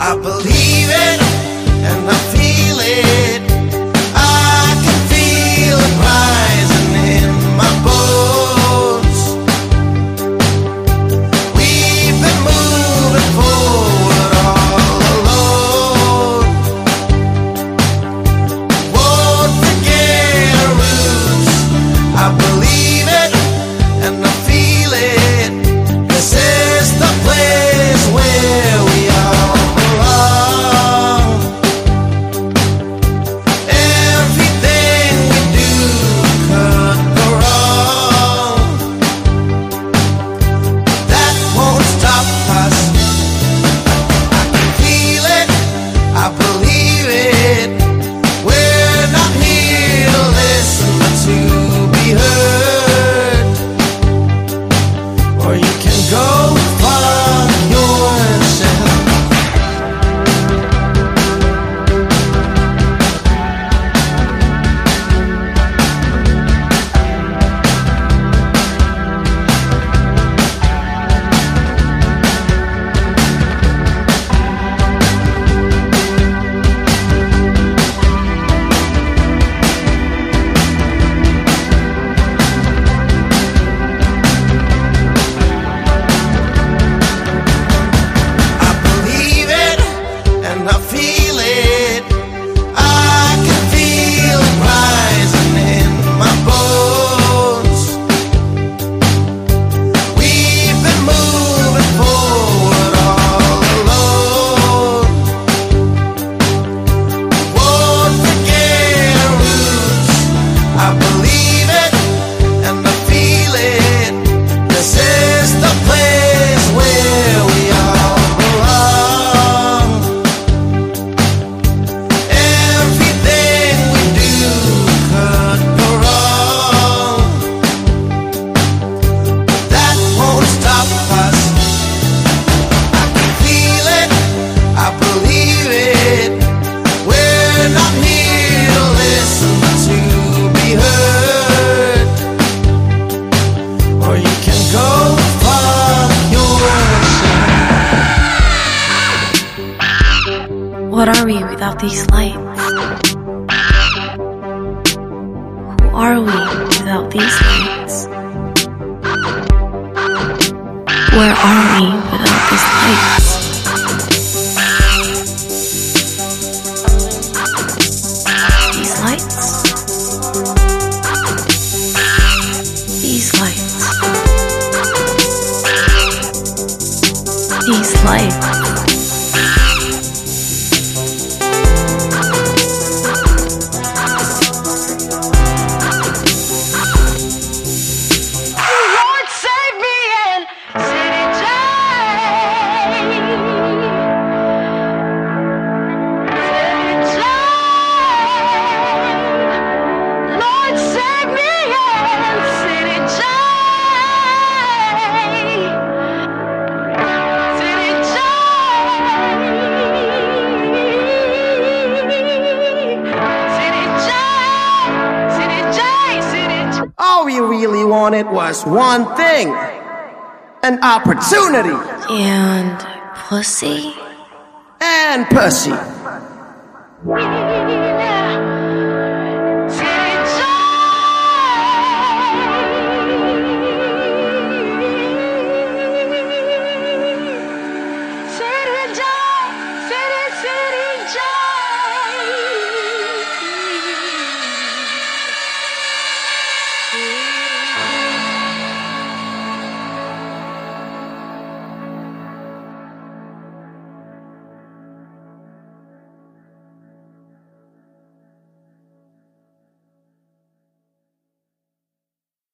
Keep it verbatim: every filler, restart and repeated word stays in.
I believe it and I feel it. I can feel it rising in my bones. We've been moving forward all alone. Won't forget our roots. I believe it and I feel it. This is the place where we all belong. Everything we do could go wrong. That won't stop us. I can feel it, I believe it. We're not here to listen but to be heard. Or you can go find yourself. I believe it and I feel it. I can feel it rising in my bones. We've been moving forward all alone. Won't forget our roots. I believe it and I feel it. This is the place where we all belong. Everything we do could go wrong. That won't stop us. I can feel it, I believe it. We're not here to listen but to be heard. Or you can go find yourself. What are we without these lights? Who are we without these lights? Where are we without these lights? These lights? These lights. These lights. Lord, save me in City Jail. City Jail. Lord, save me in City Jail. City Jail. City Jail. City Jail. City Jail. All we really wanted was one thing: an opportunity And pussy? and pussy. Jail.